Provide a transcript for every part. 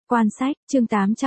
Quan sách, chương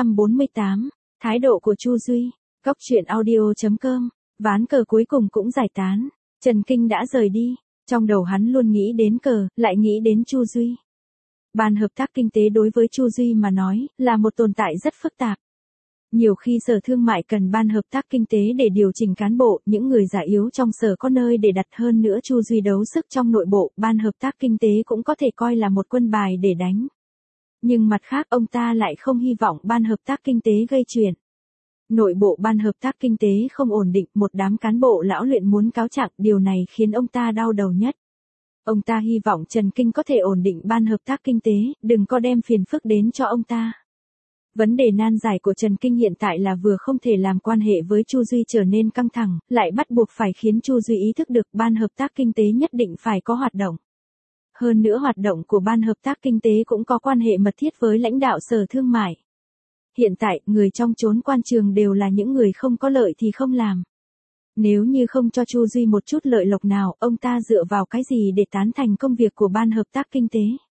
848, thái độ của Chu Duy, Cốc truyện audio.com, ván cờ cuối cùng cũng giải tán, Trần Kinh đã rời đi, trong đầu hắn luôn nghĩ đến cờ, lại nghĩ đến Chu Duy. Ban hợp tác kinh tế đối với Chu Duy mà nói, là một tồn tại rất phức tạp. Nhiều khi Sở Thương mại cần ban hợp tác kinh tế để điều chỉnh cán bộ, những người già yếu trong sở có nơi để đặt, hơn nữa Chu Duy đấu sức trong nội bộ, ban hợp tác kinh tế cũng có thể coi là một quân bài để đánh. Nhưng mặt khác ông ta lại không hy vọng ban hợp tác kinh tế gây chuyện. Nội bộ ban hợp tác kinh tế không ổn định, một đám cán bộ lão luyện muốn cáo trạng, điều này khiến ông ta đau đầu nhất. Ông ta hy vọng Trần Kinh có thể ổn định ban hợp tác kinh tế, đừng có đem phiền phức đến cho ông ta. Vấn đề nan giải của Trần Kinh hiện tại là vừa không thể làm quan hệ với Chu Duy trở nên căng thẳng, lại bắt buộc phải khiến Chu Duy ý thức được ban hợp tác kinh tế nhất định phải có hoạt động. Hơn nữa hoạt động của ban hợp tác kinh tế cũng có quan hệ mật thiết với lãnh đạo Sở Thương mại. Hiện tại, người trong chốn quan trường đều là những người không có lợi thì không làm. Nếu như không cho Chu Duy một chút lợi lộc nào, ông ta dựa vào cái gì để tán thành công việc của ban hợp tác kinh tế?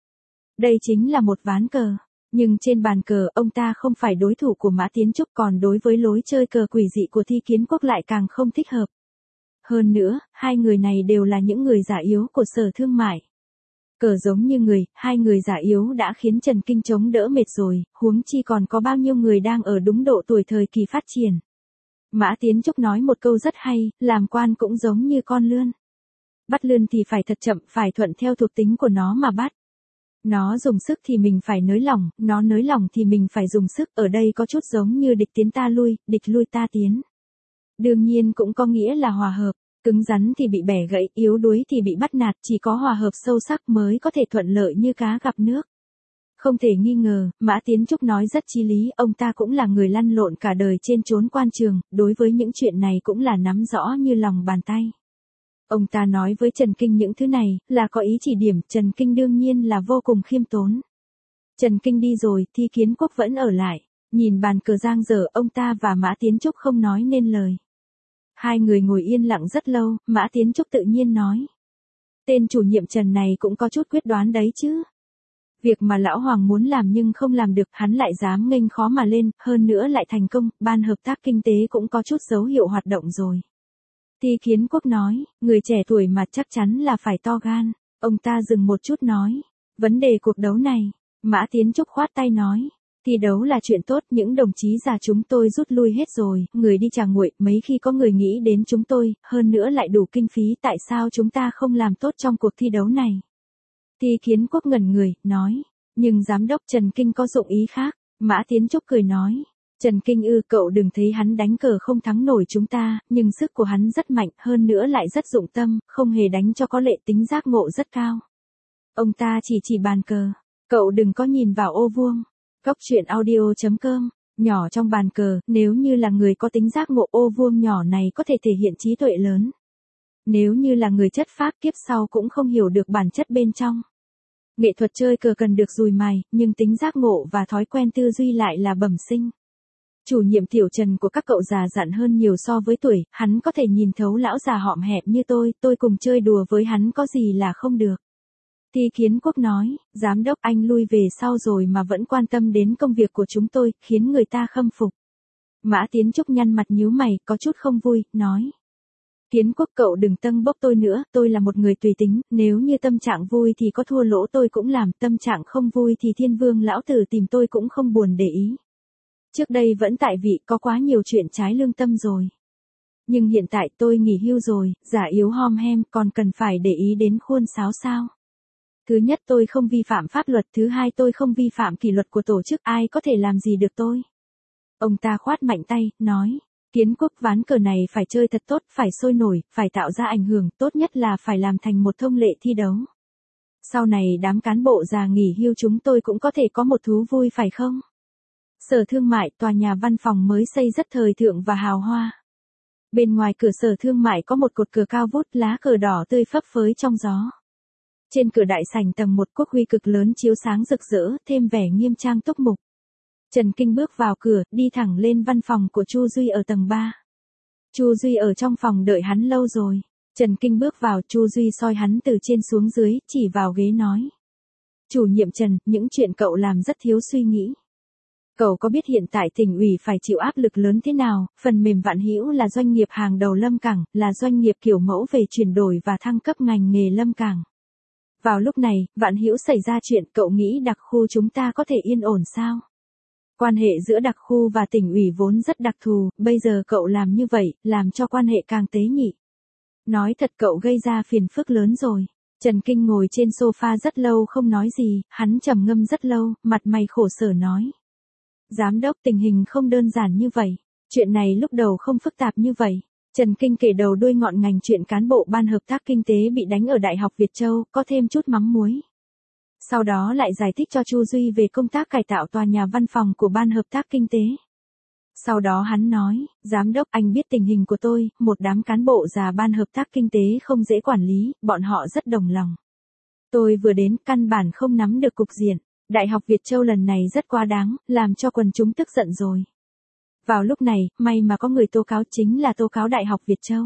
Đây chính là một ván cờ. Nhưng trên bàn cờ, ông ta không phải đối thủ của Mã Tiến Trúc, còn đối với lối chơi cờ quỷ dị của Thi Kiến Quốc lại càng không thích hợp. Hơn nữa, hai người này đều là những người già yếu của Sở Thương mại. Cờ giống như người, hai người già yếu đã khiến Trần Kinh chống đỡ mệt rồi, huống chi còn có bao nhiêu người đang ở đúng độ tuổi thời kỳ phát triển. Mã Tiến Trúc nói một câu rất hay, làm quan cũng giống như con lươn. Bắt lươn thì phải thật chậm, phải thuận theo thuộc tính của nó mà bắt. Nó dùng sức thì mình phải nới lỏng, nó nới lỏng thì mình phải dùng sức, ở đây có chút giống như địch tiến ta lui, địch lui ta tiến. Đương nhiên cũng có nghĩa là hòa hợp, cứng rắn thì bị bẻ gãy, yếu đuối thì bị bắt nạt, chỉ có hòa hợp sâu sắc mới có thể thuận lợi như cá gặp nước. Không thể nghi ngờ, Mã Tiến Trúc nói rất chí lý, ông ta cũng là người lăn lộn cả đời trên chốn quan trường, đối với những chuyện này cũng là nắm rõ như lòng bàn tay. Ông ta nói với Trần Kinh những thứ này, là có ý chỉ điểm, Trần Kinh đương nhiên là vô cùng khiêm tốn. Trần Kinh đi rồi, Thi Kiến Quốc vẫn ở lại, nhìn bàn cờ giang dở, ông ta và Mã Tiến Trúc không nói nên lời. Hai người ngồi yên lặng rất lâu, Mã Tiến Trúc tự nhiên nói. Tên chủ nhiệm Trần này cũng có chút quyết đoán đấy chứ. Việc mà Lão Hoàng muốn làm nhưng không làm được, hắn lại dám nghênh khó mà lên, hơn nữa lại thành công, ban hợp tác kinh tế cũng có chút dấu hiệu hoạt động rồi. Thi Kiến Quốc nói, người trẻ tuổi mà chắc chắn là phải to gan. Ông ta dừng một chút nói, vấn đề cuộc đấu này, Mã Tiến Trúc khoát tay nói, thi đấu là chuyện tốt, những đồng chí già chúng tôi rút lui hết rồi, người đi chàng nguội, mấy khi có người nghĩ đến chúng tôi, hơn nữa lại đủ kinh phí, tại sao chúng ta không làm tốt trong cuộc thi đấu này? Thi Kiến Quốc ngẩn người, nói, nhưng giám đốc Trần Kinh có dụng ý khác. Mã Tiến Trúc cười nói, Trần Kinh cậu đừng thấy hắn đánh cờ không thắng nổi chúng ta, nhưng sức của hắn rất mạnh, hơn nữa lại rất dụng tâm, không hề đánh cho có lệ, tính giác ngộ rất cao. Ông ta chỉ bàn cờ, cậu đừng có nhìn vào ô vuông. Cốc truyện audio.com, nhỏ trong bàn cờ, nếu như là người có tính giác ngộ, ô vuông nhỏ này có thể thể hiện trí tuệ lớn. Nếu như là người chất phác, kiếp sau cũng không hiểu được bản chất bên trong. Nghệ thuật chơi cờ cần được dùi mài, nhưng tính giác ngộ và thói quen tư duy lại là bẩm sinh. Chủ nhiệm Tiểu Trần của các cậu già dặn hơn nhiều so với tuổi, hắn có thể nhìn thấu lão già hõm hẹp như tôi cùng chơi đùa với hắn có gì là không được. Thi Kiến Quốc nói, giám đốc anh lui về sau rồi mà vẫn quan tâm đến công việc của chúng tôi, khiến người ta khâm phục. Mã Tiến Trúc nhăn mặt nhíu mày, có chút không vui, nói. Kiến Quốc cậu đừng tâng bốc tôi nữa, tôi là một người tùy tính, nếu như tâm trạng vui thì có thua lỗ tôi cũng làm, tâm trạng không vui thì Thiên Vương lão tử tìm tôi cũng không buồn để ý. Trước đây vẫn tại vị, có quá nhiều chuyện trái lương tâm rồi. Nhưng hiện tại tôi nghỉ hưu rồi, già yếu hom hem, còn cần phải để ý đến khuôn sáo sao? Thứ nhất tôi không vi phạm pháp luật, thứ hai tôi không vi phạm kỷ luật của tổ chức, ai có thể làm gì được tôi? Ông ta khoát mạnh tay, nói, Kiến Quốc ván cờ này phải chơi thật tốt, phải sôi nổi, phải tạo ra ảnh hưởng, tốt nhất là phải làm thành một thông lệ thi đấu. Sau này đám cán bộ già nghỉ hưu chúng tôi cũng có thể có một thú vui phải không? Sở Thương mại, tòa nhà văn phòng mới xây rất thời thượng và hào hoa. Bên ngoài cửa Sở Thương mại có một cột cờ cao vút, lá cờ đỏ tươi phấp phới trong gió. Trên cửa đại sảnh tầng 1 quốc huy cực lớn chiếu sáng rực rỡ, thêm vẻ nghiêm trang túc mục. Trần Kinh bước vào cửa, đi thẳng lên văn phòng của Chu Duy ở tầng 3. Chu Duy ở trong phòng đợi hắn lâu rồi. Trần Kinh bước vào, Chu Duy soi hắn từ trên xuống dưới, chỉ vào ghế nói. Chủ nhiệm Trần, những chuyện cậu làm rất thiếu suy nghĩ. Cậu có biết hiện tại tỉnh ủy phải chịu áp lực lớn thế nào? Phần mềm Vạn Hữu là doanh nghiệp hàng đầu Lâm Cảng, là doanh nghiệp kiểu mẫu về chuyển đổi và thăng cấp ngành nghề Lâm Cảng. Vào lúc này, Vạn Hữu xảy ra chuyện, cậu nghĩ đặc khu chúng ta có thể yên ổn sao? Quan hệ giữa đặc khu và tỉnh ủy vốn rất đặc thù, bây giờ cậu làm như vậy, làm cho quan hệ càng tế nhị. Nói thật cậu gây ra phiền phức lớn rồi. Trần Kinh ngồi trên sofa rất lâu không nói gì, hắn trầm ngâm rất lâu, mặt mày khổ sở nói. Giám đốc, tình hình không đơn giản như vậy. Chuyện này lúc đầu không phức tạp như vậy. Trần Kinh kể đầu đuôi ngọn ngành chuyện cán bộ ban hợp tác kinh tế bị đánh ở Đại học Việt Châu, có thêm chút mắm muối. Sau đó lại giải thích cho Chu Duy về công tác cải tạo tòa nhà văn phòng của ban hợp tác kinh tế. Sau đó hắn nói, giám đốc, anh biết tình hình của tôi, một đám cán bộ già ban hợp tác kinh tế không dễ quản lý, bọn họ rất đồng lòng. Tôi vừa đến, căn bản không nắm được cục diện. Đại học Việt Châu lần này rất quá đáng, làm cho quần chúng tức giận rồi. Vào lúc này, may mà có người tố cáo, chính là tố cáo Đại học Việt Châu.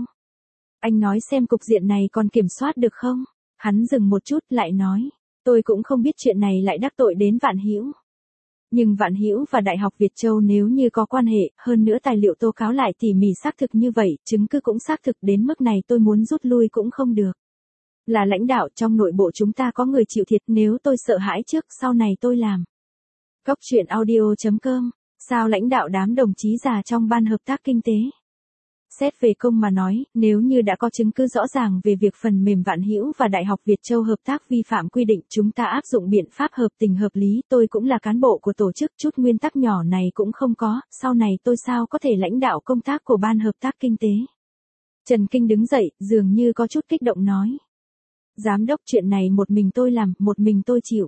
Anh nói xem cục diện này còn kiểm soát được không? Hắn dừng một chút lại nói, tôi cũng không biết chuyện này lại đắc tội đến Vạn Hữu. Nhưng Vạn Hữu và Đại học Việt Châu nếu như có quan hệ, hơn nữa tài liệu tố cáo lại tỉ mỉ xác thực như vậy, chứng cứ cũng xác thực đến mức này tôi muốn rút lui cũng không được. Là lãnh đạo trong nội bộ chúng ta có người chịu thiệt, nếu tôi sợ hãi trước, sau này tôi làm. Cóc truyện audio.com, sao lãnh đạo đám đồng chí già trong ban hợp tác kinh tế? Xét về công mà nói, nếu như đã có chứng cứ rõ ràng về việc phần mềm Vạn Hữu và Đại học Việt Châu hợp tác vi phạm quy định, chúng ta áp dụng biện pháp hợp tình hợp lý, tôi cũng là cán bộ của tổ chức, chút nguyên tắc nhỏ này cũng không có, sau này tôi sao có thể lãnh đạo công tác của ban hợp tác kinh tế? Trần Kinh đứng dậy, dường như có chút kích động nói. Giám đốc, chuyện này một mình tôi làm, một mình tôi chịu.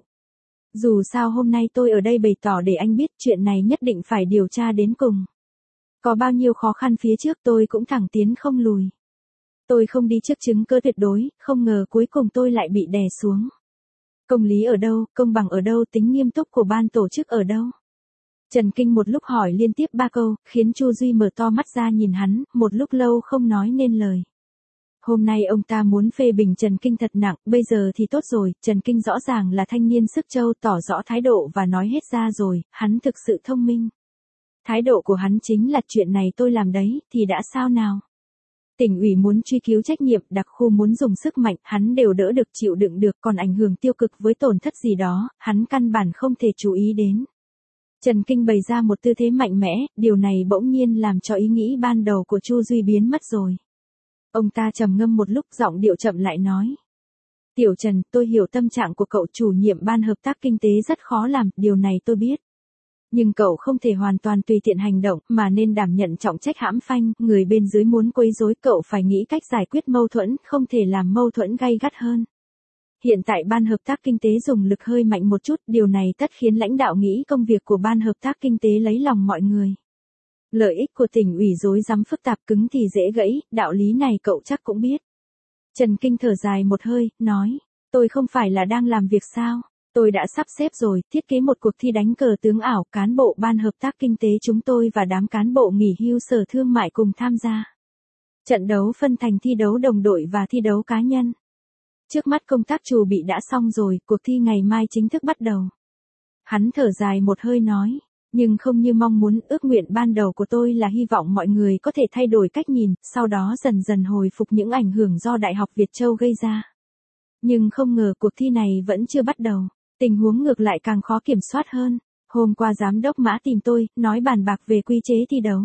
Dù sao hôm nay tôi ở đây bày tỏ để anh biết chuyện này nhất định phải điều tra đến cùng. Có bao nhiêu khó khăn phía trước tôi cũng thẳng tiến không lùi. Tôi không đi trước chứng cứ tuyệt đối, không ngờ cuối cùng tôi lại bị đè xuống. Công lý ở đâu, công bằng ở đâu, tính nghiêm túc của ban tổ chức ở đâu? Trần Kinh một lúc hỏi liên tiếp 3 câu, khiến Chu Duy mở to mắt ra nhìn hắn, một lúc lâu không nói nên lời. Hôm nay ông ta muốn phê bình Trần Kinh thật nặng, bây giờ thì tốt rồi, Trần Kinh rõ ràng là thanh niên sức châu, tỏ rõ thái độ và nói hết ra rồi, hắn thực sự thông minh. Thái độ của hắn chính là chuyện này tôi làm đấy, thì đã sao nào? Tỉnh ủy muốn truy cứu trách nhiệm, đặc khu muốn dùng sức mạnh, hắn đều đỡ được, chịu đựng được, còn ảnh hưởng tiêu cực với tổn thất gì đó, hắn căn bản không thể chú ý đến. Trần Kinh bày ra một tư thế mạnh mẽ, điều này bỗng nhiên làm cho ý nghĩ ban đầu của Chu Duy biến mất rồi. Ông ta trầm ngâm một lúc, giọng điệu chậm lại nói. Tiểu Trần, tôi hiểu tâm trạng của cậu, chủ nhiệm ban hợp tác kinh tế rất khó làm, điều này tôi biết. Nhưng cậu không thể hoàn toàn tùy tiện hành động, mà nên đảm nhận trọng trách hãm phanh, người bên dưới muốn quấy rối cậu phải nghĩ cách giải quyết mâu thuẫn, không thể làm mâu thuẫn gay gắt hơn. Hiện tại ban hợp tác kinh tế dùng lực hơi mạnh một chút, điều này tất khiến lãnh đạo nghĩ công việc của ban hợp tác kinh tế lấy lòng mọi người. Lợi ích của tỉnh ủy rối rắm phức tạp, cứng thì dễ gãy, đạo lý này cậu chắc cũng biết. Trần Kinh thở dài một hơi, nói, tôi không phải là đang làm việc sao? Tôi đã sắp xếp rồi, thiết kế một cuộc thi đánh cờ tướng ảo, cán bộ ban hợp tác kinh tế chúng tôi và đám cán bộ nghỉ hưu Sở Thương mại cùng tham gia. Trận đấu phân thành thi đấu đồng đội và thi đấu cá nhân. Trước mắt công tác chuẩn bị đã xong rồi, cuộc thi ngày mai chính thức bắt đầu. Hắn thở dài một hơi nói, nhưng không như mong muốn, ước nguyện ban đầu của tôi là hy vọng mọi người có thể thay đổi cách nhìn, sau đó dần dần hồi phục những ảnh hưởng do Đại học Việt Châu gây ra. Nhưng không ngờ cuộc thi này vẫn chưa bắt đầu, tình huống ngược lại càng khó kiểm soát hơn. Hôm qua giám đốc Mã tìm tôi, nói bàn bạc về quy chế thi đấu.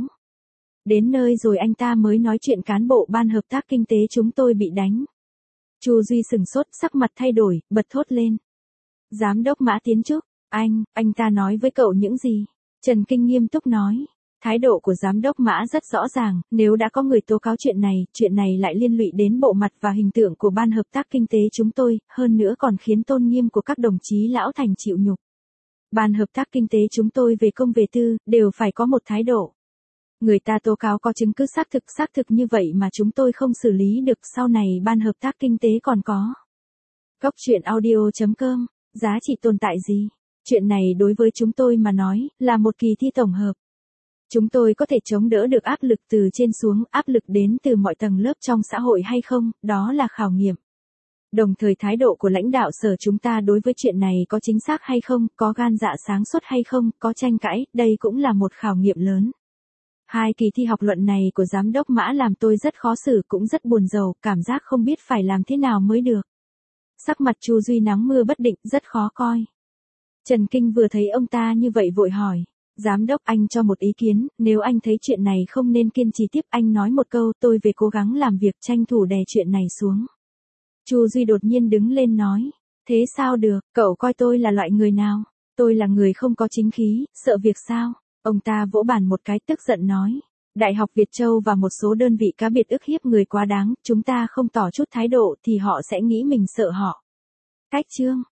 Đến nơi rồi anh ta mới nói chuyện cán bộ ban hợp tác kinh tế chúng tôi bị đánh. Chu Duy sừng sốt, sắc mặt thay đổi, bật thốt lên. Giám đốc Mã tiến trước, anh ta nói với cậu những gì? Trần Kinh nghiêm túc nói. Thái độ của giám đốc Mã rất rõ ràng, nếu đã có người tố cáo chuyện này lại liên lụy đến bộ mặt và hình tượng của ban hợp tác kinh tế chúng tôi, hơn nữa còn khiến tôn nghiêm của các đồng chí lão thành chịu nhục. Ban hợp tác kinh tế chúng tôi về công về tư, đều phải có một thái độ. Người ta tố cáo có chứng cứ xác thực như vậy mà chúng tôi không xử lý được, sau này ban hợp tác kinh tế còn có. Cóc truyện audio.com, giá trị tồn tại gì? Chuyện này đối với chúng tôi mà nói, là một kỳ thi tổng hợp. Chúng tôi có thể chống đỡ được áp lực từ trên xuống, áp lực đến từ mọi tầng lớp trong xã hội hay không, đó là khảo nghiệm. Đồng thời thái độ của lãnh đạo sở chúng ta đối với chuyện này có chính xác hay không, có gan dạ sáng suốt hay không, có tranh cãi, đây cũng là một khảo nghiệm lớn. 2 kỳ thi học luận này của giám đốc Mã làm tôi rất khó xử, cũng rất buồn rầu, cảm giác không biết phải làm thế nào mới được. Sắc mặt Chu Duy nắng mưa bất định, rất khó coi. Trần Kinh vừa thấy ông ta như vậy vội hỏi. Giám đốc, anh cho một ý kiến, nếu anh thấy chuyện này không nên kiên trì tiếp, anh nói một câu, tôi về cố gắng làm việc tranh thủ đè chuyện này xuống. Chu Duy đột nhiên đứng lên nói. Thế sao được, cậu coi tôi là loại người nào? Tôi là người không có chính khí, sợ việc sao? Ông ta vỗ bàn một cái tức giận nói. Đại học Việt Châu và một số đơn vị cá biệt ức hiếp người quá đáng, chúng ta không tỏ chút thái độ thì họ sẽ nghĩ mình sợ họ. Cách chương